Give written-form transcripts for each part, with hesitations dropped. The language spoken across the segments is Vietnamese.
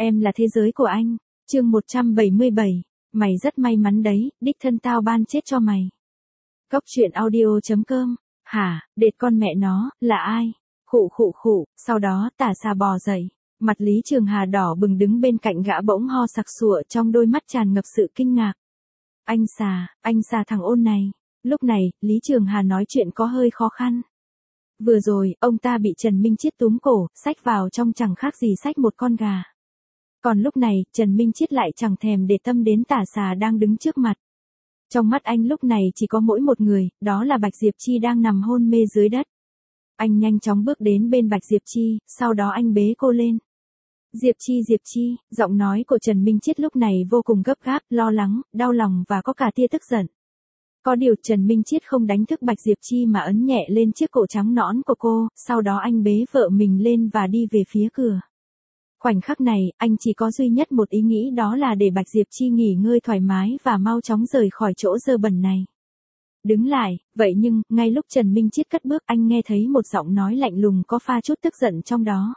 Em là thế giới của anh. Chương 177. Mày rất may mắn đấy, đích thân tao ban chết cho mày. Góc truyện audio.com. Hả, đệt con mẹ nó, là ai? Khụ khụ khụ, sau đó Tả Xà bò dậy. Mặt Lý Trường Hà đỏ bừng đứng bên cạnh gã bỗng ho sặc sụa trong đôi mắt tràn ngập sự kinh ngạc. Anh xà thằng ôn này. Lúc này, Lý Trường Hà nói chuyện có hơi khó khăn. Vừa rồi, ông ta bị Trần Minh Chiết túm cổ, xách vào trong chẳng khác gì xách một con gà. Còn lúc này, Trần Minh Chiết lại chẳng thèm để tâm đến Tả Xà đang đứng trước mặt. Trong mắt anh lúc này chỉ có mỗi một người, đó là Bạch Diệp Chi đang nằm hôn mê dưới đất. Anh nhanh chóng bước đến bên Bạch Diệp Chi, sau đó anh bế cô lên. Diệp Chi, giọng nói của Trần Minh Chiết lúc này vô cùng gấp gáp, lo lắng, đau lòng và có cả tia tức giận. Có điều Trần Minh Chiết không đánh thức Bạch Diệp Chi mà ấn nhẹ lên chiếc cổ trắng nõn của cô, sau đó anh bế vợ mình lên và đi về phía cửa. Khoảnh khắc này, anh chỉ có duy nhất một ý nghĩ, đó là để Bạch Diệp Chi nghỉ ngơi thoải mái và mau chóng rời khỏi chỗ dơ bẩn này. Đứng lại, vậy nhưng, ngay lúc Trần Minh Chiết cất bước anh nghe thấy một giọng nói lạnh lùng có pha chút tức giận trong đó.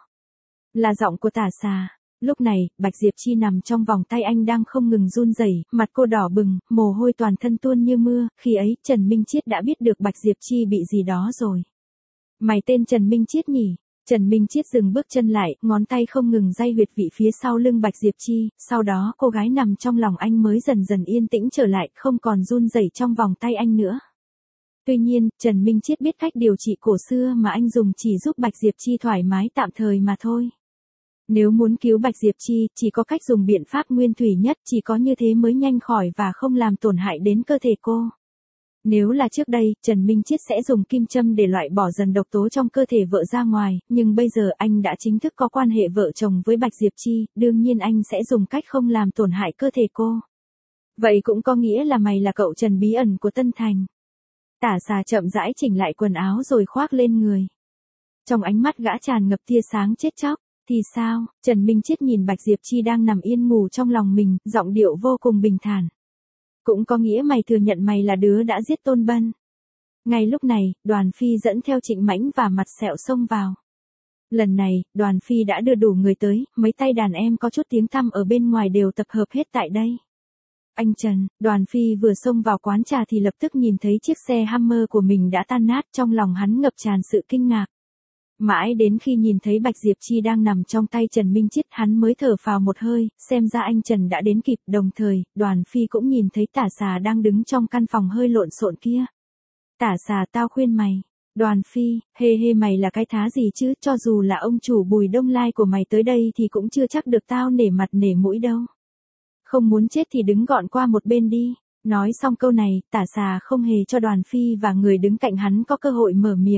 Là giọng của Tả Xà. Lúc này, Bạch Diệp Chi nằm trong vòng tay anh đang không ngừng run rẩy, mặt cô đỏ bừng, mồ hôi toàn thân tuôn như mưa, khi ấy Trần Minh Chiết đã biết được Bạch Diệp Chi bị gì đó rồi. Mày tên Trần Minh Chiết nhỉ? Trần Minh Chiết dừng bước chân lại, ngón tay không ngừng day huyệt vị phía sau lưng Bạch Diệp Chi, sau đó cô gái nằm trong lòng anh mới dần dần yên tĩnh trở lại, không còn run rẩy trong vòng tay anh nữa. Tuy nhiên, Trần Minh Chiết biết cách điều trị cổ xưa mà anh dùng chỉ giúp Bạch Diệp Chi thoải mái tạm thời mà thôi. Nếu muốn cứu Bạch Diệp Chi, chỉ có cách dùng biện pháp nguyên thủy nhất, chỉ có như thế mới nhanh khỏi và không làm tổn hại đến cơ thể cô. Nếu là trước đây, Trần Minh Chiết sẽ dùng kim châm để loại bỏ dần độc tố trong cơ thể vợ ra ngoài, nhưng bây giờ anh đã chính thức có quan hệ vợ chồng với Bạch Diệp Chi, đương nhiên anh sẽ dùng cách không làm tổn hại cơ thể cô. Vậy cũng có nghĩa là mày là cậu Trần bí ẩn của Tân Thành. Tả Xà chậm rãi chỉnh lại quần áo rồi khoác lên người. Trong ánh mắt gã tràn ngập tia sáng chết chóc. Thì sao? Trần Minh Chiết nhìn Bạch Diệp Chi đang nằm yên ngủ trong lòng mình, giọng điệu vô cùng bình thản. Cũng có nghĩa mày thừa nhận mày là đứa đã giết Tôn Bân. Ngay lúc này, Đoàn Phi dẫn theo Trịnh Mãnh và Mặt Sẹo xông vào. Lần này, Đoàn Phi đã đưa đủ người tới, mấy tay đàn em có chút tiếng tăm ở bên ngoài đều tập hợp hết tại đây. Anh Trần, Đoàn Phi vừa xông vào quán trà thì lập tức nhìn thấy chiếc xe Hummer của mình đã tan nát, trong lòng hắn ngập tràn sự kinh ngạc. Mãi đến khi nhìn thấy Bạch Diệp Chi đang nằm trong tay Trần Minh Chiết hắn mới thở phào một hơi, xem ra anh Trần đã đến kịp, đồng thời, Đoàn Phi cũng nhìn thấy Tả Xà đang đứng trong căn phòng hơi lộn xộn kia. Tả Xà, tao khuyên mày. Đoàn Phi, hê mày là cái thá gì chứ, cho dù là ông chủ Bùi Đông Lai của mày tới đây thì cũng chưa chắc được tao nể mặt nể mũi đâu. Không muốn chết thì đứng gọn qua một bên đi. Nói xong câu này, Tả Xà không hề cho Đoàn Phi và người đứng cạnh hắn có cơ hội mở miệng.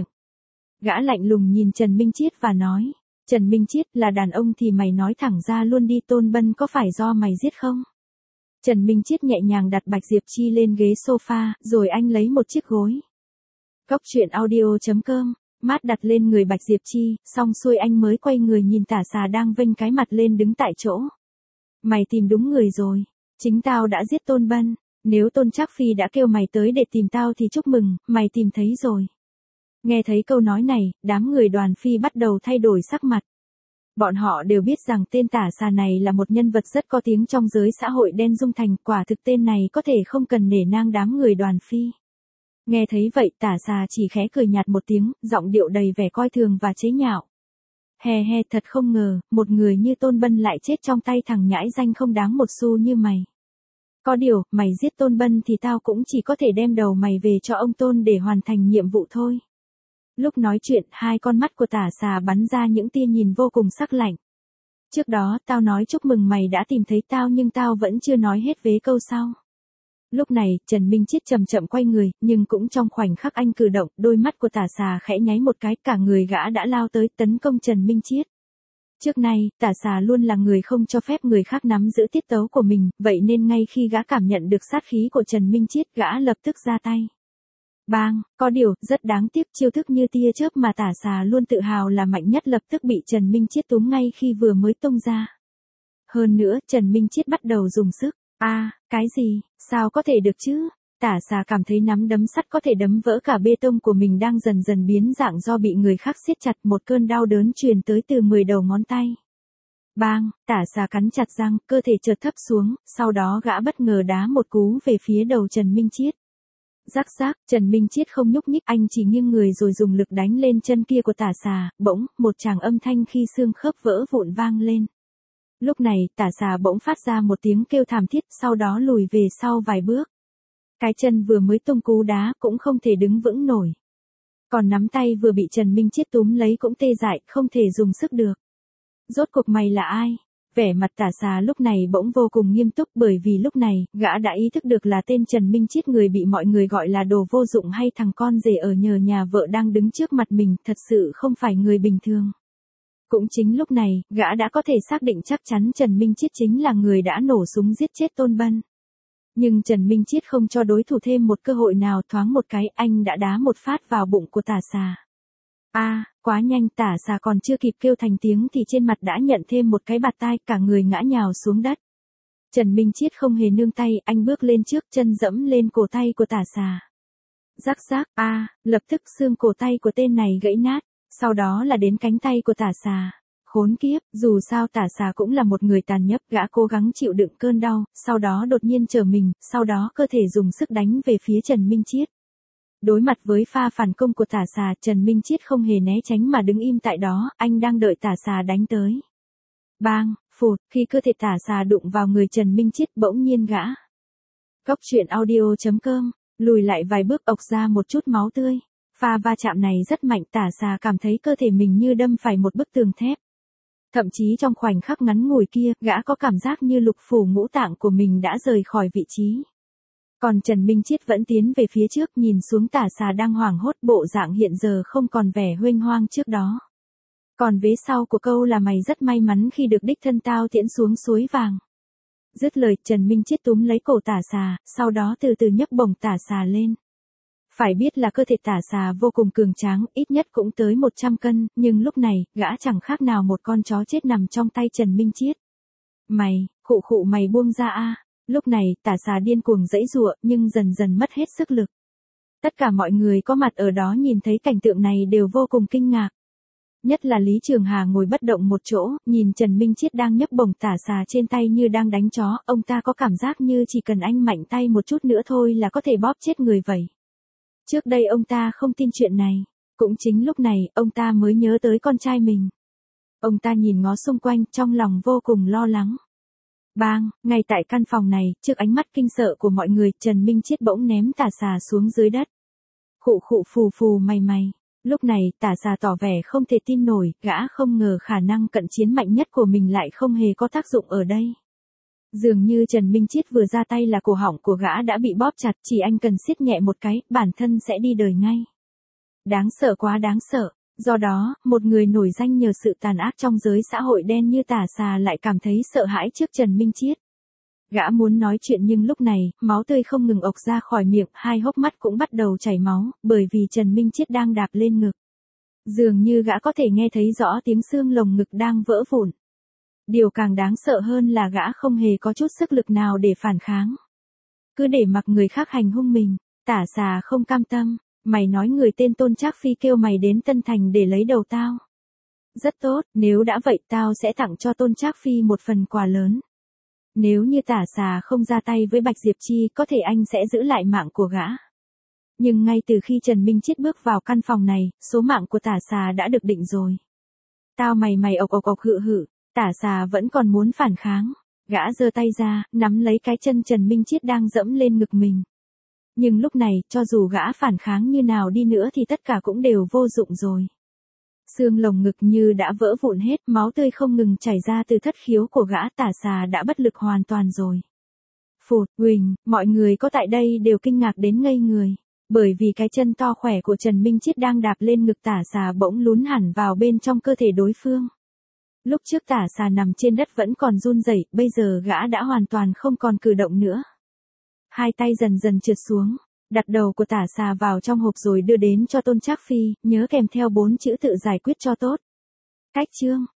Gã lạnh lùng nhìn Trần Minh Chiết và nói, Trần Minh Chiết, là đàn ông thì mày nói thẳng ra luôn đi, Tôn Bân có phải do mày giết không? Trần Minh Chiết nhẹ nhàng đặt Bạch Diệp Chi lên ghế sofa, rồi anh lấy một chiếc gối. Góc truyện audio.com, mát đặt lên người Bạch Diệp Chi, xong xuôi anh mới quay người nhìn Tả Xà đang vênh cái mặt lên đứng tại chỗ. Mày tìm đúng người rồi, chính tao đã giết Tôn Bân, nếu Tôn Trác Phi đã kêu mày tới để tìm tao thì chúc mừng, mày tìm thấy rồi. Nghe thấy câu nói này, đám người Đoàn Phi bắt đầu thay đổi sắc mặt. Bọn họ đều biết rằng tên Tả Xà này là một nhân vật rất có tiếng trong giới xã hội đen Dung Thành, quả thực tên này có thể không cần nể nang đám người Đoàn Phi. Nghe thấy vậy Tả Xà chỉ khẽ cười nhạt một tiếng, giọng điệu đầy vẻ coi thường và chế nhạo. He, thật không ngờ, một người như Tôn Bân lại chết trong tay thằng nhãi danh không đáng một xu như mày. Có điều, mày giết Tôn Bân thì tao cũng chỉ có thể đem đầu mày về cho ông Tôn để hoàn thành nhiệm vụ thôi. Lúc nói chuyện, hai con mắt của Tả Xà bắn ra những tia nhìn vô cùng sắc lạnh. Trước đó, tao nói chúc mừng mày đã tìm thấy tao nhưng tao vẫn chưa nói hết vế câu sau. Lúc này, Trần Minh Chiết chậm chậm quay người, nhưng cũng trong khoảnh khắc anh cử động, đôi mắt của Tả Xà khẽ nháy một cái, cả người gã đã lao tới tấn công Trần Minh Chiết. Trước nay, Tả Xà luôn là người không cho phép người khác nắm giữ tiết tấu của mình, vậy nên ngay khi gã cảm nhận được sát khí của Trần Minh Chiết, gã lập tức ra tay. Bang, có điều, rất đáng tiếc, chiêu thức như tia chớp mà Tả Xà luôn tự hào là mạnh nhất lập tức bị Trần Minh Chiết túm ngay khi vừa mới tung ra. Hơn nữa, Trần Minh Chiết bắt đầu dùng sức. Cái gì, sao có thể được chứ? Tả Xà cảm thấy nắm đấm sắt có thể đấm vỡ cả bê tông của mình đang dần dần biến dạng do bị người khác siết chặt, một cơn đau đớn truyền tới từ 10 đầu ngón tay. Bang, tả xà cắn chặt răng, cơ thể chợt thấp xuống, sau đó gã bất ngờ đá một cú về phía đầu Trần Minh Chiết. Rắc rắc, Trần Minh Chiết không nhúc nhích, anh chỉ nghiêng người rồi dùng lực đánh lên chân kia của tả xà, bỗng, một tràng âm thanh khi xương khớp vỡ vụn vang lên. Lúc này, tả xà bỗng phát ra một tiếng kêu thảm thiết, sau đó lùi về sau vài bước. Cái chân vừa mới tung cú đá cũng không thể đứng vững nổi. Còn nắm tay vừa bị Trần Minh Chiết túm lấy cũng tê dại, không thể dùng sức được. Rốt cuộc mày là ai? Vẻ mặt tả xà lúc này bỗng vô cùng nghiêm túc, bởi vì lúc này, gã đã ý thức được là tên Trần Minh Chiết, người bị mọi người gọi là đồ vô dụng hay thằng con rể ở nhờ nhà vợ đang đứng trước mặt mình, thật sự không phải người bình thường. Cũng chính lúc này, gã đã có thể xác định chắc chắn Trần Minh Chiết chính là người đã nổ súng giết chết Tôn Bân. Nhưng Trần Minh Chiết không cho đối thủ thêm một cơ hội nào, thoáng một cái, anh đã đá một phát vào bụng của tả xà. Quá nhanh, tả xà còn chưa kịp kêu thành tiếng thì trên mặt đã nhận thêm một cái bạt tai, cả người ngã nhào xuống đất. Trần Minh Chiết không hề nương tay, anh bước lên trước, chân dẫm lên cổ tay của tả xà. Rắc rắc, lập tức xương cổ tay của tên này gãy nát, sau đó là đến cánh tay của tả xà. Khốn kiếp, dù sao tả xà cũng là một người tàn nhẫn, gã cố gắng chịu đựng cơn đau, sau đó đột nhiên trở mình, sau đó cơ thể dùng sức đánh về phía Trần Minh Chiết. Đối mặt với pha phản công của tả xà, Trần Minh Chiết không hề né tránh mà đứng im tại đó, anh đang đợi tả xà đánh tới. Bang, phụt, khi cơ thể tả xà đụng vào người Trần Minh Chiết bỗng nhiên gã. Góc truyện audio.com, lùi lại vài bước ộc ra một chút máu tươi. Pha va chạm này rất mạnh, tả xà cảm thấy cơ thể mình như đâm phải một bức tường thép. Thậm chí trong khoảnh khắc ngắn ngủi kia, gã có cảm giác như lục phủ ngũ tạng của mình đã rời khỏi vị trí. Còn Trần Minh Chiết vẫn tiến về phía trước, nhìn xuống tả xà đang hoảng hốt, bộ dạng hiện giờ không còn vẻ huênh hoang trước đó. Còn vế sau của câu là mày rất may mắn khi được đích thân tao tiễn xuống suối vàng. Dứt lời, Trần Minh Chiết túm lấy cổ tả xà, sau đó từ từ nhấc bổng tả xà lên. Phải biết là cơ thể tả xà vô cùng cường tráng, ít nhất cũng tới 100 cân, nhưng lúc này, gã chẳng khác nào một con chó chết nằm trong tay Trần Minh Chiết. Mày, khụ mày buông ra. Lúc này, tả xà điên cuồng giãy giụa, nhưng dần dần mất hết sức lực. Tất cả mọi người có mặt ở đó nhìn thấy cảnh tượng này đều vô cùng kinh ngạc. Nhất là Lý Trường Hà ngồi bất động một chỗ, nhìn Trần Minh Chiết đang nhấc bổng tả xà trên tay như đang đánh chó, ông ta có cảm giác như chỉ cần anh mạnh tay một chút nữa thôi là có thể bóp chết người vậy. Trước đây ông ta không tin chuyện này, cũng chính lúc này, ông ta mới nhớ tới con trai mình. Ông ta nhìn ngó xung quanh, trong lòng vô cùng lo lắng. Bang, ngay tại căn phòng này, trước ánh mắt kinh sợ của mọi người, Trần Minh Chiết bỗng ném tả xà xuống dưới đất. Khụ phù mày. Lúc này, tả xà tỏ vẻ không thể tin nổi, gã không ngờ khả năng cận chiến mạnh nhất của mình lại không hề có tác dụng ở đây. Dường như Trần Minh Chiết vừa ra tay là cổ họng của gã đã bị bóp chặt, chỉ anh cần siết nhẹ một cái, bản thân sẽ đi đời ngay. Đáng sợ quá đáng sợ. Do đó, một người nổi danh nhờ sự tàn ác trong giới xã hội đen như tả xà lại cảm thấy sợ hãi trước Trần Minh Chiết. Gã muốn nói chuyện nhưng lúc này, máu tươi không ngừng ộc ra khỏi miệng, hai hốc mắt cũng bắt đầu chảy máu, bởi vì Trần Minh Chiết đang đạp lên ngực. Dường như gã có thể nghe thấy rõ tiếng xương lồng ngực đang vỡ vụn. Điều càng đáng sợ hơn là gã không hề có chút sức lực nào để phản kháng. Cứ để mặc người khác hành hung mình, tả xà không cam tâm. Mày nói người tên Tôn Trác Phi kêu mày đến Tân Thành để lấy đầu tao. Rất tốt, nếu đã vậy tao sẽ tặng cho Tôn Trác Phi một phần quà lớn. Nếu như tả xà không ra tay với Bạch Diệp Chi, có thể anh sẽ giữ lại mạng của gã. Nhưng ngay từ khi Trần Minh Chiết bước vào căn phòng này, số mạng của tả xà đã được định rồi. Tao mày ộc hự, tả xà vẫn còn muốn phản kháng. Gã giơ tay ra, nắm lấy cái chân Trần Minh Chiết đang dẫm lên ngực mình. Nhưng lúc này, cho dù gã phản kháng như nào đi nữa thì tất cả cũng đều vô dụng rồi. Xương lồng ngực như đã vỡ vụn hết, máu tươi không ngừng chảy ra từ thất khiếu của gã, tả xà đã bất lực hoàn toàn rồi. Phụt, Huỳnh, mọi người có tại đây đều kinh ngạc đến ngây người. Bởi vì cái chân to khỏe của Trần Minh Chiết đang đạp lên ngực tả xà bỗng lún hẳn vào bên trong cơ thể đối phương. Lúc trước tả xà nằm trên đất vẫn còn run rẩy, bây giờ gã đã hoàn toàn không còn cử động nữa. Hai tay dần dần trượt xuống, đặt đầu của tả xà vào trong hộp rồi đưa đến cho Tôn Trác Phi, nhớ kèm theo 4 chữ tự giải quyết cho tốt. Cách chương